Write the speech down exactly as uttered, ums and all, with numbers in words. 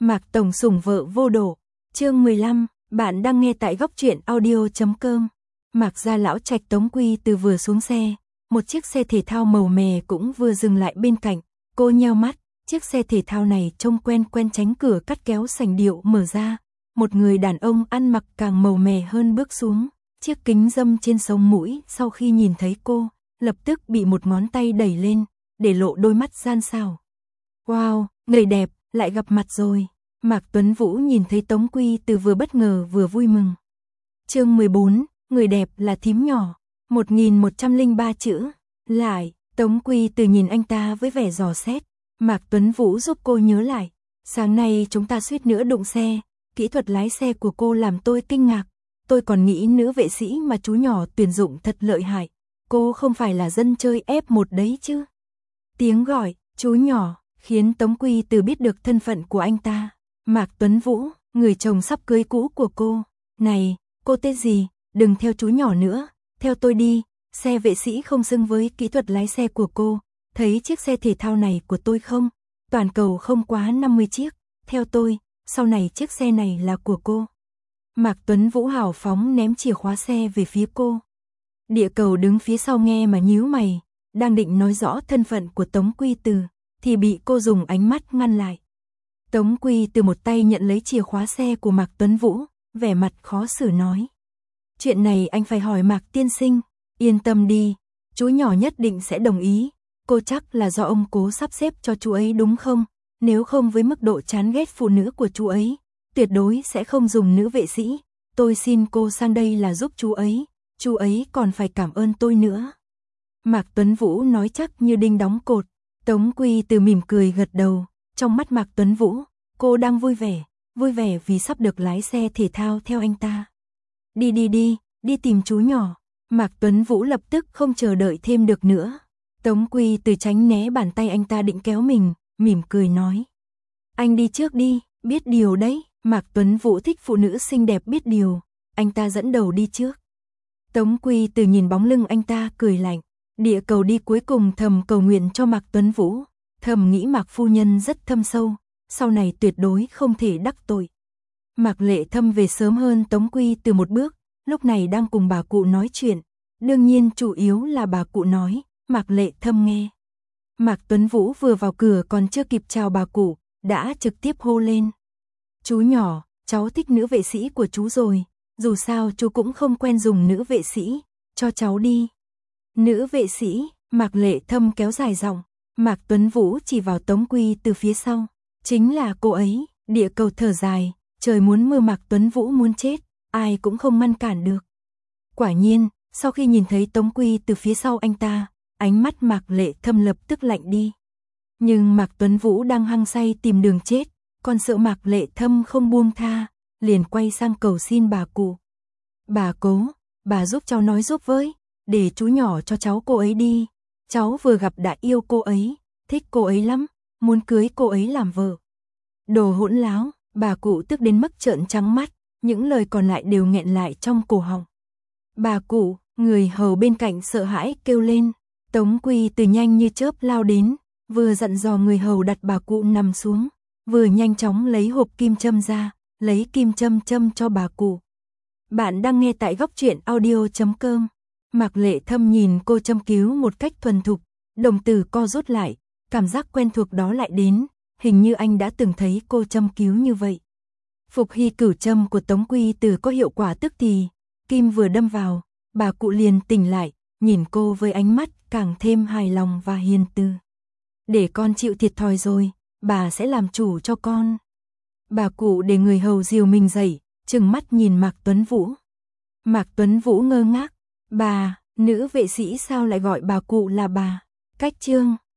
Mạc Tổng sủng vợ vô độ. Chương mười lăm, bạn đang nghe tại góc truyện audio chấm com. Mạc gia lão trạch Tống Quy Từ vừa xuống xe, một chiếc xe thể thao màu mè cũng vừa dừng lại bên cạnh. Cô nheo mắt, chiếc xe thể thao này trông quen quen, tránh cửa cắt kéo sành điệu mở ra. Một người đàn ông ăn mặc càng màu mè hơn bước xuống, chiếc kính râm trên sống mũi sau khi nhìn thấy cô, lập tức bị một ngón tay đẩy lên, để lộ đôi mắt gian xảo. Wow, người đẹp, lại gặp mặt rồi. Mạc Tuấn Vũ nhìn thấy Tống Quy Từ vừa bất ngờ vừa vui mừng. Chương mười bốn, người đẹp là thím nhỏ. một nghìn một trăm lẻ ba chữ. Lại, Tống Quy Từ nhìn anh ta với vẻ dò xét. Mạc Tuấn Vũ giúp cô nhớ lại. Sáng nay chúng ta suýt nữa đụng xe. Kỹ thuật lái xe của cô làm tôi kinh ngạc. Tôi còn nghĩ nữ vệ sĩ mà chú nhỏ tuyển dụng thật lợi hại. Cô không phải là dân chơi ép một đấy chứ? Tiếng gọi, chú nhỏ, khiến Tống Quy Từ biết được thân phận của anh ta. Mạc Tuấn Vũ, người chồng sắp cưới cũ của cô. Này, cô tên gì? Đừng theo chú nhỏ nữa, theo tôi đi. Xe vệ sĩ không xứng với kỹ thuật lái xe của cô. Thấy chiếc xe thể thao này của tôi không? Toàn cầu không quá năm mươi chiếc. Theo tôi, sau này chiếc xe này là của cô. Mạc Tuấn Vũ hào phóng ném chìa khóa xe về phía cô. Địa Cầu đứng phía sau nghe mà nhíu mày, đang định nói rõ thân phận của Tống Quy Từ, thì bị cô dùng ánh mắt ngăn lại. Tống Quy Từ một tay nhận lấy chìa khóa xe của Mạc Tuấn Vũ, vẻ mặt khó xử nói. Chuyện này anh phải hỏi Mạc tiên sinh, yên tâm đi, chú nhỏ nhất định sẽ đồng ý. Cô chắc là do ông cố sắp xếp cho chú ấy đúng không? Nếu không, với mức độ chán ghét phụ nữ của chú ấy, tuyệt đối sẽ không dùng nữ vệ sĩ. Tôi xin cô sang đây là giúp chú ấy, chú ấy còn phải cảm ơn tôi nữa. Mạc Tuấn Vũ nói chắc như đinh đóng cột. Tống Quy Từ mỉm cười gật đầu. Trong mắt Mạc Tuấn Vũ, cô đang vui vẻ, vui vẻ vì sắp được lái xe thể thao theo anh ta. Đi đi đi, đi tìm chú nhỏ. Mạc Tuấn Vũ lập tức không chờ đợi thêm được nữa. Tống Quy Từ tránh né bàn tay anh ta định kéo mình, mỉm cười nói. Anh đi trước đi, biết điều đấy. Mạc Tuấn Vũ thích phụ nữ xinh đẹp biết điều, anh ta dẫn đầu đi trước. Tống Quy Từ nhìn bóng lưng anh ta cười lạnh. Địa Cầu đi cuối cùng thầm cầu nguyện cho Mạc Tuấn Vũ, thầm nghĩ Mạc phu nhân rất thâm sâu, sau này tuyệt đối không thể đắc tội. Mạc Lệ Thâm về sớm hơn Tống Quy Từ một bước, lúc này đang cùng bà cụ nói chuyện, đương nhiên chủ yếu là bà cụ nói, Mạc Lệ Thâm nghe. Mạc Tuấn Vũ vừa vào cửa còn chưa kịp chào bà cụ, đã trực tiếp hô lên. Chú nhỏ, cháu thích nữ vệ sĩ của chú rồi, dù sao chú cũng không quen dùng nữ vệ sĩ, cho cháu đi. Nữ vệ sĩ, Mạc Lệ Thâm kéo dài giọng. Mạc Tuấn Vũ chỉ vào Tống Quy Từ phía sau. Chính là cô ấy. Địa Cầu thở dài, trời muốn mưa, Mạc Tuấn Vũ muốn chết, ai cũng không ngăn cản được. Quả nhiên, sau khi nhìn thấy Tống Quy Từ phía sau anh ta, ánh mắt Mạc Lệ Thâm lập tức lạnh đi. Nhưng Mạc Tuấn Vũ đang hăng say tìm đường chết, còn sợ Mạc Lệ Thâm không buông tha, liền quay sang cầu xin bà cụ. Bà cố, bà giúp cháu nói giúp với, để chú nhỏ cho cháu cô ấy đi. Cháu vừa gặp đã yêu cô ấy, thích cô ấy lắm, muốn cưới cô ấy làm vợ. Đồ hỗn láo, bà cụ tức đến mức trợn trắng mắt, những lời còn lại đều nghẹn lại trong cổ họng. Bà cụ, người hầu bên cạnh sợ hãi kêu lên. Tống Quy Từ nhanh như chớp lao đến, vừa dặn dò người hầu đặt bà cụ nằm xuống, vừa nhanh chóng lấy hộp kim châm ra, lấy kim châm châm cho bà cụ. Bạn đang nghe tại góc truyện audio chấm com. Mạc Lệ Thâm nhìn cô châm cứu một cách thuần thục, đồng tử co rút lại, cảm giác quen thuộc đó lại đến, hình như anh đã từng thấy cô châm cứu như vậy. Phục hy cửu châm của Tống Quy Từ có hiệu quả tức thì, kim vừa đâm vào, bà cụ liền tỉnh lại, nhìn cô với ánh mắt càng thêm hài lòng và hiền từ. Để con chịu thiệt thòi rồi, bà sẽ làm chủ cho con. Bà cụ để người hầu dìu mình dậy, trừng mắt nhìn Mạc Tuấn Vũ. Mạc Tuấn Vũ ngơ ngác. Bà, nữ vệ sĩ sao lại gọi bà cụ là bà? Cách chương